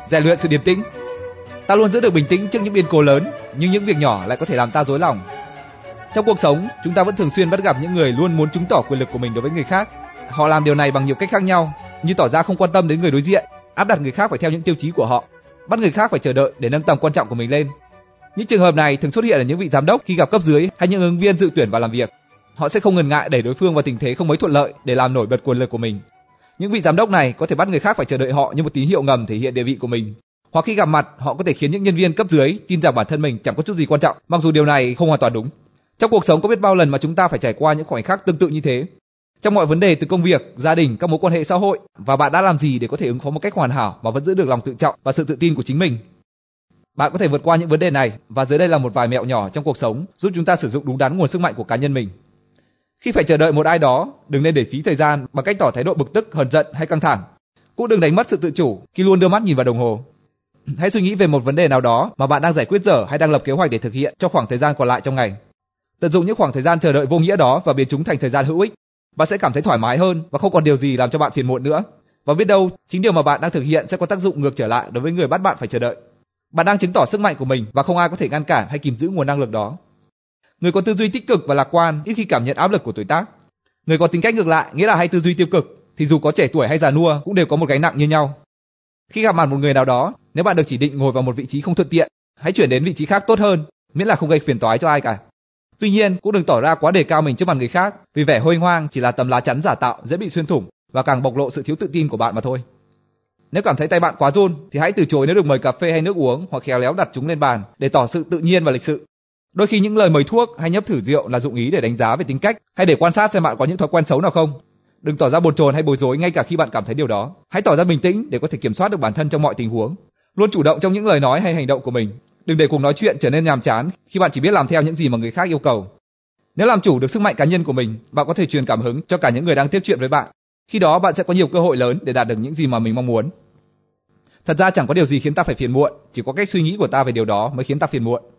rèn luyện sự điềm tĩnh. Ta luôn giữ được bình tĩnh trước những biến cố lớn, nhưng những việc nhỏ lại có thể làm ta rối lòng. Trong cuộc sống, chúng ta vẫn thường xuyên bắt gặp những người luôn muốn chứng tỏ quyền lực của mình đối với người khác. Họ làm điều này bằng nhiều cách khác nhau, như tỏ ra không quan tâm đến người đối diện, áp đặt người khác phải theo những tiêu chí của họ, bắt người khác phải chờ đợi để nâng tầm quan trọng của mình lên. Những trường hợp này thường xuất hiện ở những vị giám đốc khi gặp cấp dưới hay những ứng viên dự tuyển vào làm việc. Họ sẽ không ngần ngại đẩy đối phương vào tình thế không mấy thuận lợi để làm nổi bật quyền lực của mình. Những vị giám đốc này có thể bắt người khác phải chờ đợi họ như một tín hiệu ngầm thể hiện địa vị của mình. Hoặc khi gặp mặt, họ có thể khiến những nhân viên cấp dưới tin rằng bản thân mình chẳng có chút gì quan trọng, mặc dù điều này không hoàn toàn đúng. Trong cuộc sống có biết bao lần mà chúng ta phải trải qua những khoảnh khắc tương tự như thế. Trong mọi vấn đề từ công việc, gia đình, các mối quan hệ xã hội, và bạn đã làm gì để có thể ứng phó một cách hoàn hảo mà vẫn giữ được lòng tự trọng và sự tự tin của chính mình? Bạn có thể vượt qua những vấn đề này, và dưới đây là một vài mẹo nhỏ trong cuộc sống giúp chúng ta sử dụng đúng đắn nguồn sức mạnh của cá nhân mình. Khi phải chờ đợi một ai đó, đừng nên để phí thời gian bằng cách tỏ thái độ bực tức, hờn giận hay căng thẳng. Cũng đừng đánh mất sự tự chủ khi luôn đưa mắt nhìn vào đồng hồ. Hãy suy nghĩ về một vấn đề nào đó mà bạn đang giải quyết dở hay đang lập kế hoạch để thực hiện cho khoảng thời gian còn lại trong ngày. Tận dụng những khoảng thời gian chờ đợi vô nghĩa đó và biến chúng thành thời gian hữu ích. Bạn sẽ cảm thấy thoải mái hơn và không còn điều gì làm cho bạn phiền muộn nữa. Và biết đâu, chính điều mà bạn đang thực hiện sẽ có tác dụng ngược trở lại đối với người bắt bạn phải chờ đợi. Bạn đang chứng tỏ sức mạnh của mình và không ai có thể ngăn cản hay kìm giữ nguồn năng lượng đó. Người có tư duy tích cực và lạc quan ít khi cảm nhận áp lực của tuổi tác. Người có tính cách ngược lại, nghĩa là hay tư duy tiêu cực, thì dù có trẻ tuổi hay già nua cũng đều có một gánh nặng như nhau. Khi gặp mặt một người nào đó, nếu bạn được chỉ định ngồi vào một vị trí không thuận tiện, hãy chuyển đến vị trí khác tốt hơn, miễn là không gây phiền toái cho ai cả. Tuy nhiên, cũng đừng tỏ ra quá đề cao mình trước mặt người khác, vì vẻ huênh hoang chỉ là tấm lá chắn giả tạo dễ bị xuyên thủng và càng bộc lộ sự thiếu tự tin của bạn mà thôi. Nếu cảm thấy tay bạn quá run thì hãy từ chối nếu được mời cà phê hay nước uống, hoặc khéo léo đặt chúng lên bàn để tỏ sự tự nhiên và lịch sự. Đôi khi những lời mời thuốc hay nhấp thử rượu là dụng ý để đánh giá về tính cách hay để quan sát xem bạn có những thói quen xấu nào không. Đừng tỏ ra bồn chồn hay bối rối ngay cả khi bạn cảm thấy điều đó. Hãy tỏ ra bình tĩnh để có thể kiểm soát được bản thân trong mọi tình huống. Luôn chủ động trong những lời nói hay hành động của mình. Đừng để cuộc nói chuyện trở nên nhàm chán khi bạn chỉ biết làm theo những gì mà người khác yêu cầu. Nếu làm chủ được sức mạnh cá nhân của mình, bạn có thể truyền cảm hứng cho cả những người đang tiếp chuyện với bạn. Khi đó bạn sẽ có nhiều cơ hội lớn để đạt được những gì mà mình mong muốn. Thật ra chẳng có điều gì khiến ta phải phiền muộn, chỉ có cách suy nghĩ của ta về điều đó mới khiến ta phiền muộn.